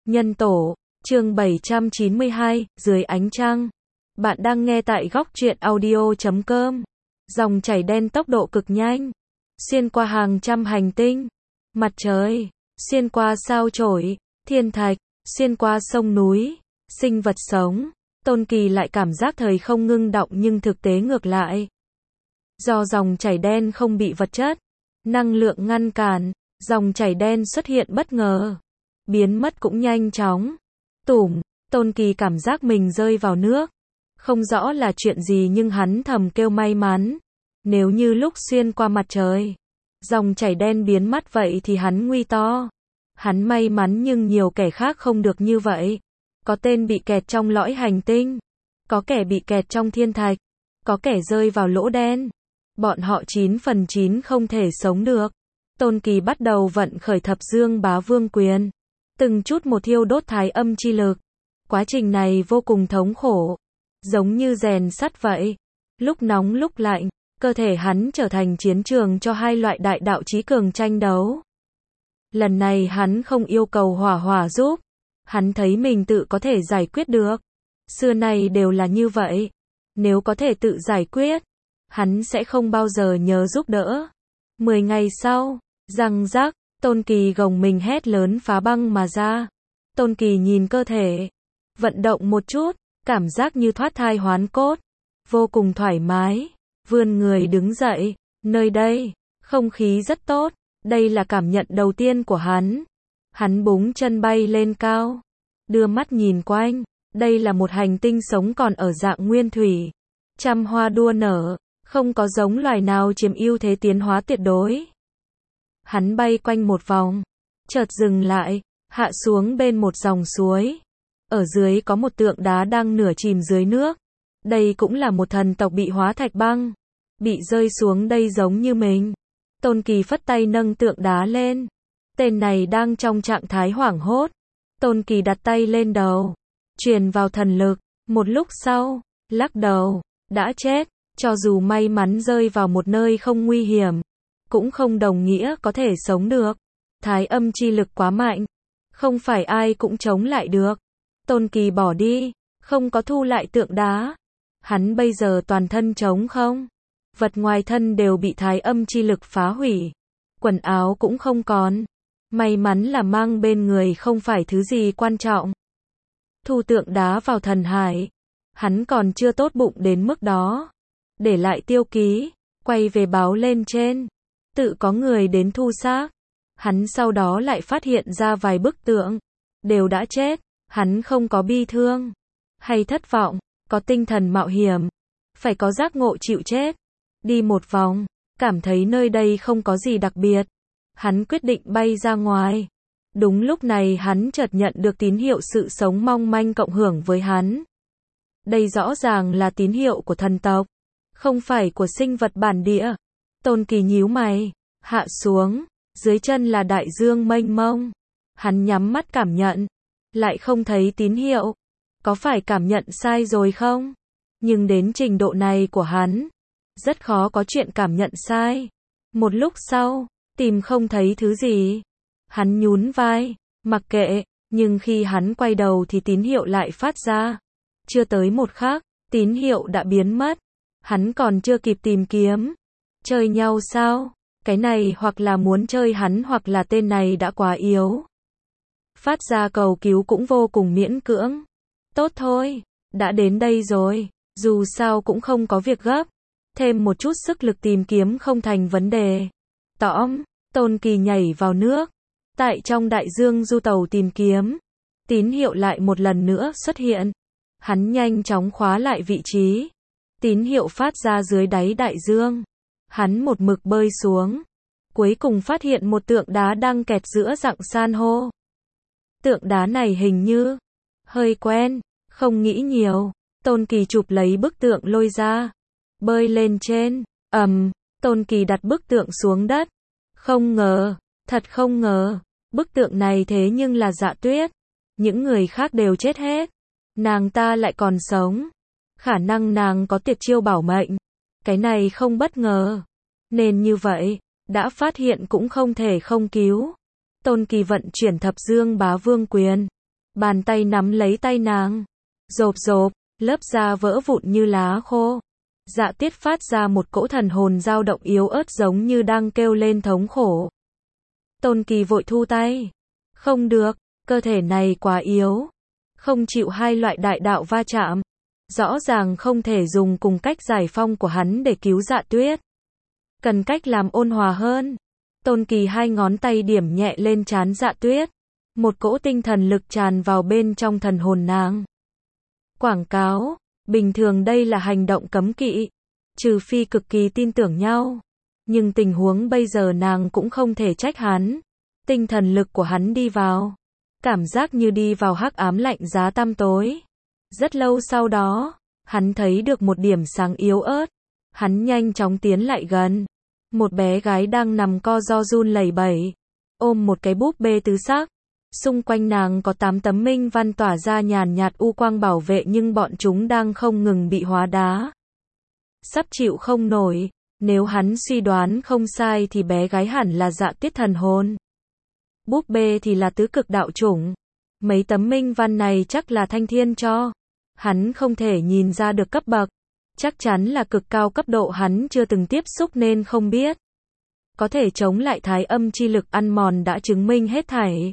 Nhân tổ, chương 792, dưới ánh trăng. Bạn đang nghe tại góc truyện audio.com. Dòng chảy đen tốc độ cực nhanh, xuyên qua hàng trăm hành tinh, mặt trời, xuyên qua sao chổi, thiên thạch, xuyên qua sông núi, sinh vật sống. Tôn Kỳ lại cảm giác thời không ngưng đọng nhưng thực tế ngược lại. Do dòng chảy đen không bị vật chất, năng lượng ngăn cản, dòng chảy đen xuất hiện bất ngờ, biến mất cũng nhanh chóng. Tủm, Tôn Kỳ cảm giác mình rơi vào nước. Không rõ là chuyện gì nhưng hắn thầm kêu may mắn. Nếu như lúc xuyên qua mặt trời, dòng chảy đen biến mất vậy thì hắn nguy to. Hắn may mắn nhưng nhiều kẻ khác không được như vậy. Có tên bị kẹt trong lõi hành tinh, có kẻ bị kẹt trong thiên thạch, có kẻ rơi vào lỗ đen. Bọn họ 9 phần 9 không thể sống được. Tôn Kỳ bắt đầu vận khởi thập dương bá vương quyền, từng chút một thiêu đốt thái âm chi lực. Quá trình này vô cùng thống khổ, giống như rèn sắt vậy. Lúc nóng lúc lạnh, cơ thể hắn trở thành chiến trường cho hai loại đại đạo chí cường tranh đấu. Lần này hắn không yêu cầu hỏa hỏa giúp. Hắn thấy mình tự có thể giải quyết được. Xưa nay đều là như vậy. Nếu có thể tự giải quyết, hắn sẽ không bao giờ nhớ giúp đỡ. 10 ngày sau, răng rắc, Tôn Kỳ gồng mình hét lớn phá băng mà ra. Tôn Kỳ nhìn cơ thể, vận động một chút, cảm giác như thoát thai hoán cốt, vô cùng thoải mái, vươn người đứng dậy. Nơi đây, không khí rất tốt, đây là cảm nhận đầu tiên của hắn. Hắn búng chân bay lên cao, đưa mắt nhìn quanh, đây là một hành tinh sống còn ở dạng nguyên thủy. Trăm hoa đua nở, không có giống loài nào chiếm ưu thế tiến hóa tuyệt đối. Hắn bay quanh một vòng, chợt dừng lại, hạ xuống bên một dòng suối. Ở dưới có một tượng đá đang nửa chìm dưới nước. Đây cũng là một thần tộc bị hóa thạch băng, bị rơi xuống đây giống như mình. Tôn Kỳ phất tay nâng tượng đá lên. Tên này đang trong trạng thái hoảng hốt. Tôn Kỳ đặt tay lên đầu, truyền vào thần lực. Một lúc sau, lắc đầu, đã chết. Cho dù may mắn rơi vào một nơi không nguy hiểm, cũng không đồng nghĩa có thể sống được. Thái âm chi lực quá mạnh, không phải ai cũng chống lại được. Tôn Kỳ bỏ đi, không có thu lại tượng đá. Hắn bây giờ toàn thân trống không. Vật ngoài thân đều bị thái âm chi lực phá hủy. Quần áo cũng không còn. May mắn là mang bên người không phải thứ gì quan trọng. Thu tượng đá vào thần hải. Hắn còn chưa tốt bụng đến mức đó. Để lại tiêu ký, quay về báo lên trên. Tự có người đến thu xác. Hắn sau đó lại phát hiện ra vài bức tượng, đều đã chết. Hắn không có bi thương, hay thất vọng, có tinh thần mạo hiểm. Phải có giác ngộ chịu chết. Đi một vòng, cảm thấy nơi đây không có gì đặc biệt. Hắn quyết định bay ra ngoài. Đúng lúc này hắn chợt nhận được tín hiệu sự sống mong manh cộng hưởng với hắn. Đây rõ ràng là tín hiệu của thần tộc, không phải của sinh vật bản địa. Tôn Kỳ nhíu mày, hạ xuống, dưới chân là đại dương mênh mông. Hắn nhắm mắt cảm nhận, lại không thấy tín hiệu. Có phải cảm nhận sai rồi không? Nhưng đến trình độ này của hắn, rất khó có chuyện cảm nhận sai. Một lúc sau, tìm không thấy thứ gì. Hắn nhún vai, mặc kệ, nhưng khi hắn quay đầu thì tín hiệu lại phát ra. Chưa tới một khắc, tín hiệu đã biến mất. Hắn còn chưa kịp tìm kiếm. Chơi nhau sao? Cái này hoặc là muốn chơi hắn hoặc là tên này đã quá yếu. Phát ra cầu cứu cũng vô cùng miễn cưỡng. Tốt thôi, đã đến đây rồi, dù sao cũng không có việc gấp. Thêm một chút sức lực tìm kiếm không thành vấn đề. Tõm, Tôn Kỳ nhảy vào nước. Tại trong đại dương du tàu tìm kiếm. Tín hiệu lại một lần nữa xuất hiện. Hắn nhanh chóng khóa lại vị trí. Tín hiệu phát ra dưới đáy đại dương. Hắn một mực bơi xuống. Cuối cùng phát hiện một tượng đá đang kẹt giữa rặng san hô. Tượng đá này hình như hơi quen, không nghĩ nhiều. Tôn Kỳ chụp lấy bức tượng lôi ra, bơi lên trên. Tôn Kỳ đặt bức tượng xuống đất. Không ngờ, thật không ngờ, bức tượng này thế nhưng là Dạ Tuyết. Những người khác đều chết hết, nàng ta lại còn sống. Khả năng nàng có tuyệt chiêu bảo mệnh. Cái này không bất ngờ. Nên như vậy, đã phát hiện cũng không thể không cứu. Tôn Kỳ vận chuyển thập dương bá vương quyền, Bàn tay nắm lấy tay nàng. Rộp rộp, lớp da vỡ vụn như lá khô. Dạ Tiết phát ra một cỗ thần hồn dao động yếu ớt giống như đang kêu lên thống khổ. Tôn Kỳ vội thu tay. Không được, cơ thể này quá yếu. Không chịu hai loại đại đạo va chạm. Rõ ràng không thể dùng cùng cách giải phong của hắn để cứu Dạ Tuyết. Cần cách làm ôn hòa hơn. Tôn Kỳ hai ngón tay điểm nhẹ lên trán Dạ Tuyết. Một cỗ tinh thần lực tràn vào bên trong thần hồn nàng. Quảng cáo, bình thường đây là hành động cấm kỵ, trừ phi cực kỳ tin tưởng nhau. Nhưng tình huống bây giờ nàng cũng không thể trách hắn. Tinh thần lực của hắn đi vào. Cảm giác như đi vào hắc ám lạnh giá tăm tối. Rất lâu sau đó, hắn thấy được một điểm sáng yếu ớt. Hắn nhanh chóng tiến lại gần. Một bé gái đang nằm co ro run lẩy bẩy, ôm một cái búp bê tứ sắc. Xung quanh nàng có 8 tấm minh văn tỏa ra nhàn nhạt u quang bảo vệ nhưng bọn chúng đang không ngừng bị hóa đá. Sắp chịu không nổi, nếu hắn suy đoán không sai thì bé gái hẳn là Dạ Tiết thần hồn. Búp bê thì là tứ cực đạo chủng. Mấy tấm minh văn này chắc là Thanh Thiên cho. Hắn không thể nhìn ra được cấp bậc. Chắc chắn là cực cao cấp độ hắn chưa từng tiếp xúc nên không biết. Có thể chống lại thái âm chi lực ăn mòn đã chứng minh hết thảy.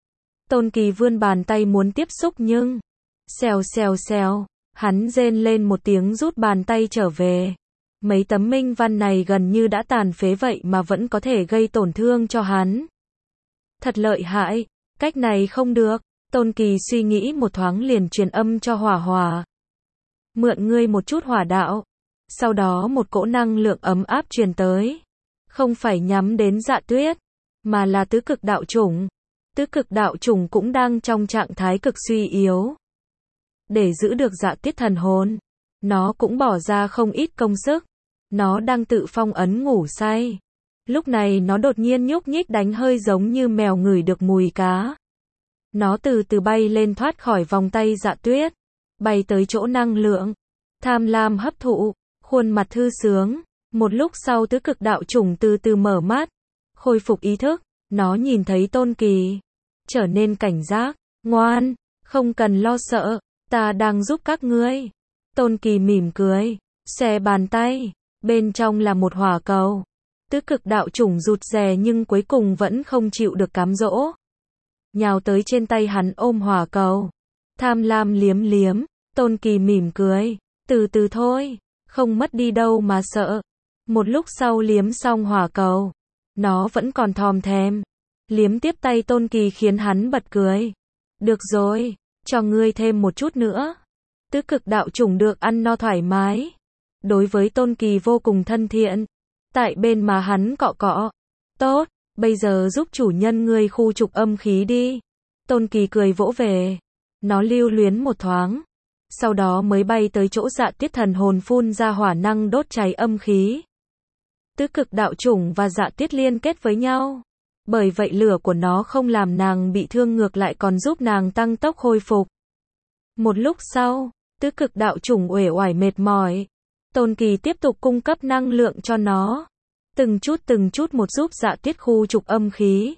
Tôn Kỳ vươn bàn tay muốn tiếp xúc nhưng xèo xèo xèo, hắn rên lên một tiếng rút bàn tay trở về. Mấy tấm minh văn này gần như đã tàn phế vậy mà vẫn có thể gây tổn thương cho hắn. Thật lợi hại, cách này không được. Tôn Kỳ suy nghĩ một thoáng liền truyền âm cho Hỏa Hỏa. Mượn ngươi một chút hỏa đạo. Sau đó một cỗ năng lượng ấm áp truyền tới. Không phải nhắm đến Dạ Tuyết, mà là tứ cực đạo chủng. Tứ cực đạo chủng cũng đang trong trạng thái cực suy yếu. Để giữ được Dạ Tiết thần hồn, nó cũng bỏ ra không ít công sức. Nó đang tự phong ấn ngủ say. Lúc này nó đột nhiên nhúc nhích đánh hơi giống như mèo ngửi được mùi cá. Nó từ từ bay lên thoát khỏi vòng tay Dạ Tuyết, bay tới chỗ năng lượng. Tham lam hấp thụ, khuôn mặt thư sướng. Một lúc sau tứ cực đạo chủng từ từ mở mắt, khôi phục ý thức. Nó nhìn thấy Tôn Kỳ, trở nên cảnh giác. Ngoan, không cần lo sợ, ta đang giúp các ngươi. Tôn Kỳ mỉm cười, xòe bàn tay, bên trong là một hỏa cầu. Tứ cực đạo chủng rụt rè nhưng cuối cùng vẫn không chịu được cám dỗ. Nhào tới trên tay hắn ôm hỏa cầu. Tham lam liếm liếm, Tôn Kỳ mỉm cười, từ từ thôi, không mất đi đâu mà sợ. Một lúc sau liếm xong hỏa cầu, nó vẫn còn thòm thèm. Liếm tiếp tay Tôn Kỳ khiến hắn bật cười. Được rồi, cho ngươi thêm một chút nữa. Tứ cực đạo chủng được ăn no thoải mái. Đối với Tôn Kỳ vô cùng thân thiện. Tại bên mà hắn cọ cọ. Tốt, bây giờ giúp chủ nhân ngươi khu trục âm khí đi. Tôn Kỳ cười vỗ về. Nó lưu luyến một thoáng. Sau đó mới bay tới chỗ Dạ Tiết thần hồn phun ra hỏa năng đốt cháy âm khí. Tứ cực đạo chủng và Dạ Tiết liên kết với nhau. Bởi vậy lửa của nó không làm nàng bị thương ngược lại còn giúp nàng tăng tốc hồi phục. Một lúc sau, tứ cực đạo chủng uể oải mệt mỏi. Tôn Kỳ tiếp tục cung cấp năng lượng cho nó. Từng chút một giúp Dạ Tiết khu trục âm khí.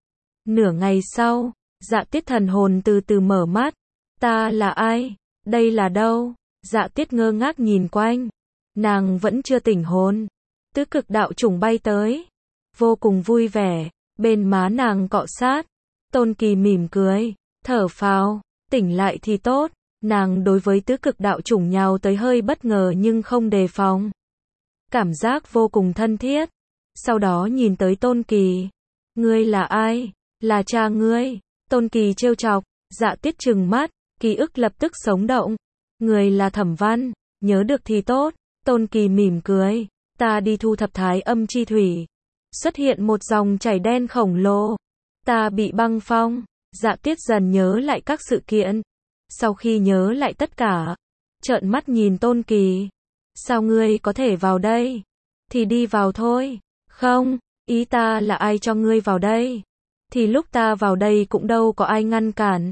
Nửa ngày sau, Dạ Tiết thần hồn từ từ mở mắt. Ta là ai? Đây là đâu? Dạ Tiết ngơ ngác nhìn quanh. Nàng vẫn chưa tỉnh hồn. Tứ cực đạo chủng bay tới. Vô cùng vui vẻ. Bên má nàng cọ sát. Tôn Kỳ mỉm cười. Thở phào. Tỉnh lại thì tốt. Nàng đối với tứ cực đạo chủng nhào tới hơi bất ngờ nhưng không đề phòng. Cảm giác vô cùng thân thiết. Sau đó nhìn tới Tôn Kỳ. Ngươi là ai? Là cha ngươi. Tôn Kỳ trêu chọc. Dạ Tiết trừng mắt. Ký ức lập tức sống động. Người là Thẩm Văn. Nhớ được thì tốt. Tôn Kỳ mỉm cười. Ta đi thu thập thái âm chi thủy. Xuất hiện một dòng chảy đen khổng lồ. Ta bị băng phong. Dạ Tiết dần nhớ lại các sự kiện. Sau khi nhớ lại tất cả, trợn mắt nhìn Tôn Kỳ. Sao ngươi có thể vào đây? Thì đi vào thôi. Không, ý ta là ai cho ngươi vào đây? Thì lúc ta vào đây cũng đâu có ai ngăn cản.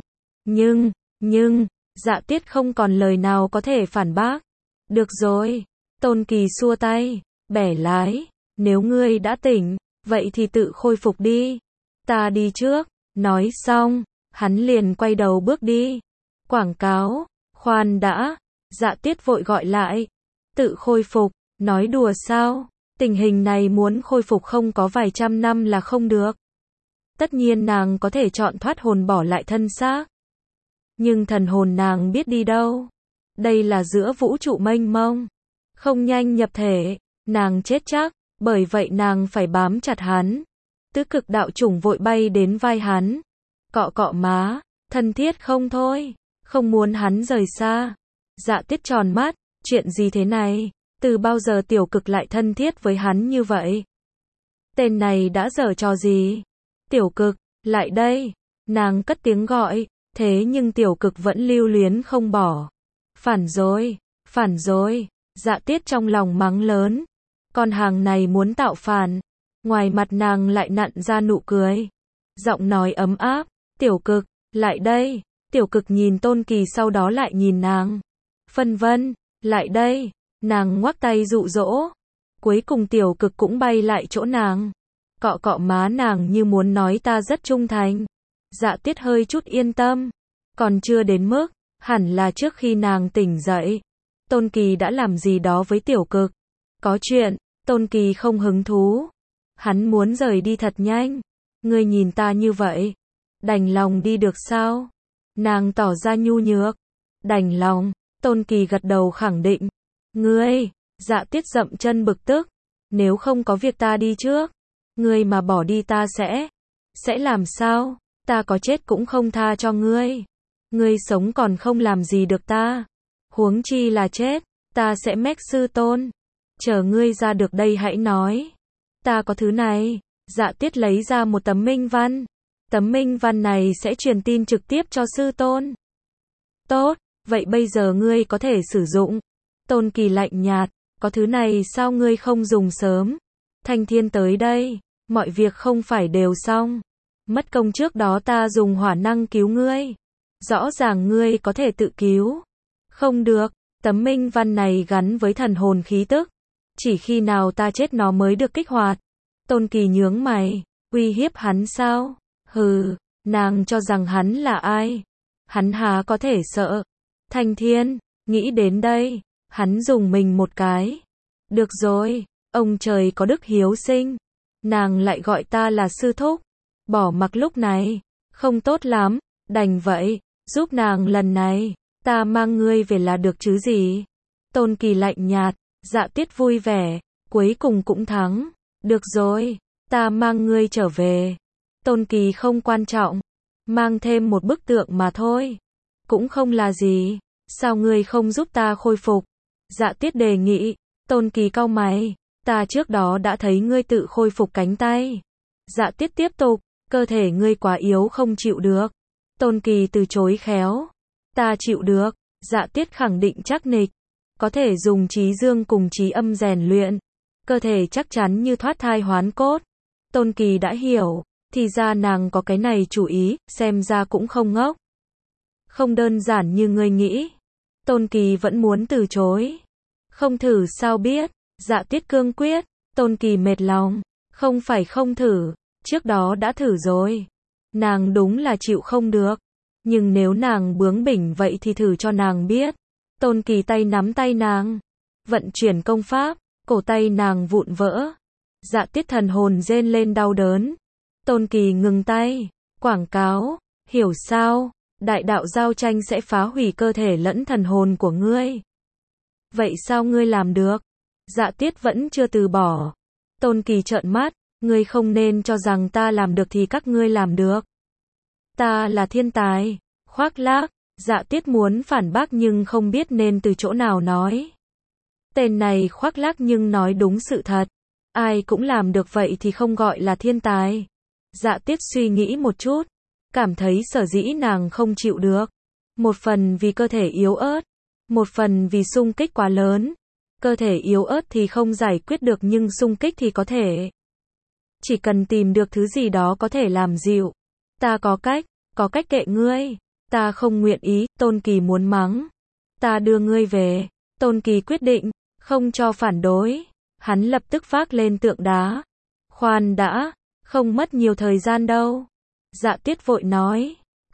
Nhưng, Dạ Tiết không còn lời nào có thể phản bác. Được rồi. Tôn Kỳ xua tay, bẻ lái. Nếu ngươi đã tỉnh, vậy thì tự khôi phục đi. Ta đi trước. Nói xong, Hắn liền quay đầu bước đi. Quảng cáo, khoan đã, Dạ Tiết vội gọi lại. Tự khôi phục, nói đùa sao? Tình hình này muốn khôi phục không có vài trăm năm là không được. Tất nhiên nàng có thể chọn thoát hồn bỏ lại thân xác. Nhưng thần hồn nàng biết đi đâu? Đây là giữa vũ trụ mênh mông. Không nhanh nhập thể, nàng chết chắc, bởi vậy nàng phải bám chặt hắn. Tứ cực đạo chủng vội bay đến vai hắn. Cọ cọ má, thân thiết không thôi, không muốn hắn rời xa. Dạ Tiết tròn mắt, chuyện gì thế này? Từ bao giờ tiểu cực lại thân thiết với hắn như vậy? Tên này đã giở trò gì? Tiểu cực, lại đây. Nàng cất tiếng gọi, thế nhưng tiểu cực vẫn lưu luyến không bỏ. Phản rồi, phản rồi. Dạ Tiết trong lòng mắng lớn. Con hàng này muốn tạo phản. Ngoài mặt nàng lại nặn ra nụ cười. Giọng nói ấm áp. Tiểu cực, lại đây. Tiểu cực nhìn Tôn Kỳ sau đó lại nhìn nàng. Phân vân, lại đây. Nàng ngoắc tay dụ dỗ. Cuối cùng tiểu cực cũng bay lại chỗ nàng. Cọ cọ má nàng như muốn nói ta rất trung thành. Dạ Tiết hơi chút yên tâm. Còn chưa đến mức, hẳn là trước khi nàng tỉnh dậy. Tôn Kỳ đã làm gì đó với tiểu cực. Có chuyện, Tôn Kỳ không hứng thú. Hắn muốn rời đi thật nhanh. Ngươi nhìn ta như vậy, đành lòng đi được sao? Nàng tỏ ra nhu nhược. Đành lòng, Tôn Kỳ gật đầu khẳng định. Ngươi, Dạ Tiết dậm chân bực tức. Nếu không có việc ta đi trước. Ngươi mà bỏ đi ta sẽ làm sao? Ta có chết cũng không tha cho ngươi. Ngươi sống còn không làm gì được ta. Huống chi là chết, ta sẽ mách sư tôn. Chờ ngươi ra được đây hãy nói. Ta có thứ này. Dạ Tiết lấy ra một tấm minh văn. Tấm minh văn này sẽ truyền tin trực tiếp cho sư tôn. Tốt, vậy bây giờ ngươi có thể sử dụng. Tôn Kỳ lạnh nhạt, có thứ này sao ngươi không dùng sớm? Thanh Thiên tới đây, mọi việc không phải đều xong. Mất công trước đó ta dùng hỏa năng cứu ngươi. Rõ ràng ngươi có thể tự cứu. Không được, tấm minh văn này gắn với thần hồn khí tức. Chỉ khi nào ta chết nó mới được kích hoạt. Tôn Kỳ nhướng mày, uy hiếp hắn sao? Hừ, nàng cho rằng hắn là ai? Hắn há có thể sợ? Thanh Thiên, nghĩ đến đây, hắn dùng mình một cái. Được rồi, ông trời có đức hiếu sinh. Nàng lại gọi ta là sư thúc. Bỏ mặc lúc này, không tốt lắm, đành vậy, giúp nàng lần này, ta mang ngươi về là được chứ gì. Tôn Kỳ lạnh nhạt, Dạ Tiết vui vẻ, cuối cùng cũng thắng. Được rồi, ta mang ngươi trở về. Tôn Kỳ không quan trọng, mang thêm một bức tượng mà thôi. Cũng không là gì, sao ngươi không giúp ta khôi phục? Dạ Tiết đề nghị. Tôn Kỳ cau mày, ta trước đó đã thấy ngươi tự khôi phục cánh tay. Dạ Tiết tiếp tục, cơ thể ngươi quá yếu không chịu được. Tôn Kỳ từ chối khéo. Ta chịu được. Dạ Tiết khẳng định chắc nịch. Có thể dùng trí dương cùng trí âm rèn luyện. Cơ thể chắc chắn như thoát thai hoán cốt. Tôn Kỳ đã hiểu, thì ra nàng có cái này chủ ý, xem ra cũng không ngốc. Không đơn giản như ngươi nghĩ. Tôn Kỳ vẫn muốn từ chối. Không thử sao biết? Dạ Tiết cương quyết. Tôn Kỳ mệt lòng. Không phải không thử, trước đó đã thử rồi. Nàng đúng là chịu không được. Nhưng nếu nàng bướng bỉnh vậy thì thử cho nàng biết. Tôn Kỳ tay nắm tay nàng. Vận chuyển công pháp, cổ tay nàng vụn vỡ. Dạ Tiết thần hồn rên lên đau đớn. Tôn Kỳ ngừng tay. Quảng cáo, hiểu sao? Đại đạo giao tranh sẽ phá hủy cơ thể lẫn thần hồn của ngươi. Vậy sao ngươi làm được? Dạ Tiết vẫn chưa từ bỏ. Tôn Kỳ trợn mắt, ngươi không nên cho rằng ta làm được thì các ngươi làm được. Ta là thiên tài. Khoác lác. Dạ Tiết muốn phản bác nhưng không biết nên từ chỗ nào nói. Tên này khoác lác nhưng nói đúng sự thật. Ai cũng làm được vậy thì không gọi là thiên tài. Dạ Tiết suy nghĩ một chút. Cảm thấy sở dĩ nàng không chịu được. Một phần vì cơ thể yếu ớt. Một phần vì xung kích quá lớn. Cơ thể yếu ớt thì không giải quyết được nhưng xung kích thì có thể. Chỉ cần tìm được thứ gì đó có thể làm dịu. Ta có cách kệ ngươi. Ta không nguyện ý, Tôn Kỳ muốn mắng. Ta đưa ngươi về. Tôn Kỳ quyết định, không cho phản đối. Hắn lập tức vác lên tượng đá. Khoan đã, không mất nhiều thời gian đâu. Dạ Tiết vội nói.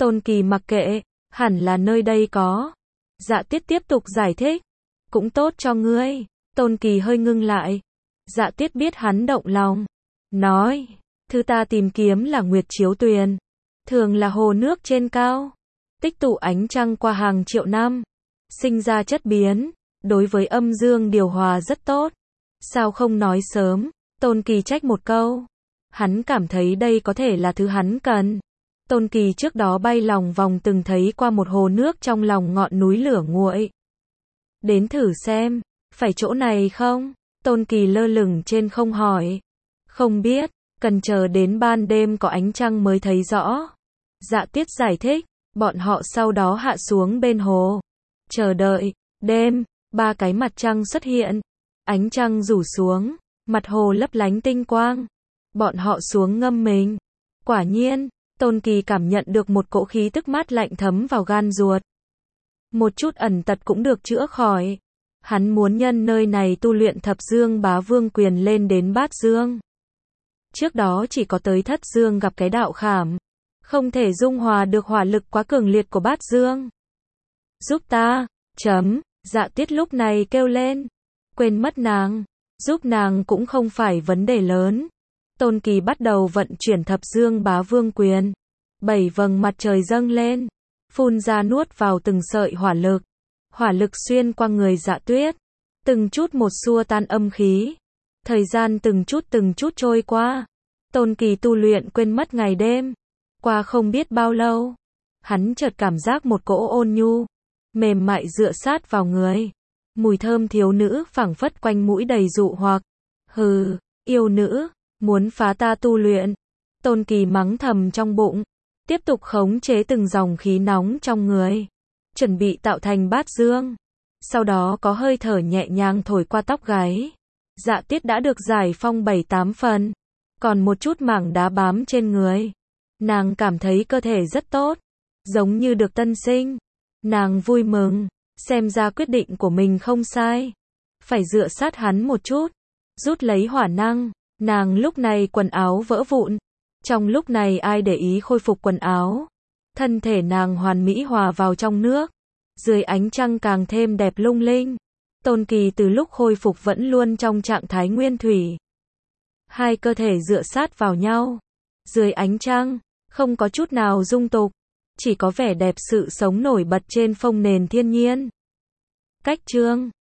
Tôn Kỳ mặc kệ, hẳn là nơi đây có. Dạ Tuyết tiếp tục giải thích. Cũng tốt cho ngươi. Tôn Kỳ hơi ngưng lại. Dạ Tuyết biết hắn động lòng. Nói, thứ ta tìm kiếm là Nguyệt Chiếu Tuyền. Thường là hồ nước trên cao. Tích tụ ánh trăng qua hàng triệu năm. Sinh ra chất biến. Đối với âm dương điều hòa rất tốt. Sao không nói sớm? Tôn Kỳ trách một câu. Hắn cảm thấy đây có thể là thứ hắn cần. Tôn Kỳ trước đó bay lòng vòng từng thấy qua một hồ nước trong lòng ngọn núi lửa nguội. Đến thử xem, phải chỗ này không? Tôn Kỳ lơ lửng trên không hỏi. Không biết, cần chờ đến ban đêm có ánh trăng mới thấy rõ. Dạ Tuyết giải thích, bọn họ sau đó hạ xuống bên hồ. Chờ đợi, đêm, 3 cái mặt trăng xuất hiện. Ánh trăng rủ xuống, mặt hồ lấp lánh tinh quang. Bọn họ xuống ngâm mình. Quả nhiên, Tôn Kỳ cảm nhận được một cỗ khí tức mát lạnh thấm vào gan ruột. Một chút ẩn tật cũng được chữa khỏi. Hắn muốn nhân nơi này tu luyện Thập Dương Bá Vương Quyền lên đến Bát Dương. Trước đó chỉ có tới Thất Dương gặp cái đạo khảm. Không thể dung hòa được hỏa lực quá cường liệt của Bát Dương. Giúp ta, Dạ Tuyết lúc này kêu lên. Quên mất nàng. Giúp nàng cũng không phải vấn đề lớn. Tôn Kỳ bắt đầu vận chuyển Thập Dương Bá Vương Quyền. 7 vầng mặt trời dâng lên. Phun ra nuốt vào từng sợi hỏa lực. Hỏa lực xuyên qua người Dạ Tuyết. Từng chút một xua tan âm khí. Thời gian từng chút trôi qua. Tôn Kỳ tu luyện quên mất ngày đêm. Qua không biết bao lâu. Hắn chợt cảm giác một cỗ ôn nhu. Mềm mại dựa sát vào người. Mùi thơm thiếu nữ phảng phất quanh mũi đầy dụ hoặc. Hừ, yêu nữ, muốn phá ta tu luyện. Tôn Kỳ mắng thầm trong bụng. Tiếp tục khống chế từng dòng khí nóng trong người. Chuẩn bị tạo thành bát dương. Sau đó có hơi thở nhẹ nhàng thổi qua tóc gáy. Dạ Tuyết đã được giải phong 7-8 phần. Còn một chút mảng đá bám trên người. Nàng cảm thấy cơ thể rất tốt. Giống như được tân sinh. Nàng vui mừng. Xem ra quyết định của mình không sai. Phải dựa sát hắn một chút. Rút lấy hỏa năng. Nàng lúc này quần áo vỡ vụn. Trong lúc này ai để ý khôi phục quần áo. Thân thể nàng hoàn mỹ hòa vào trong nước. Dưới ánh trăng càng thêm đẹp lung linh. Tôn Kỳ từ lúc khôi phục vẫn luôn trong trạng thái nguyên thủy. Hai cơ thể dựa sát vào nhau. Dưới ánh trăng, không có chút nào dung tục. Chỉ có vẻ đẹp sự sống nổi bật trên phông nền thiên nhiên. Cách chương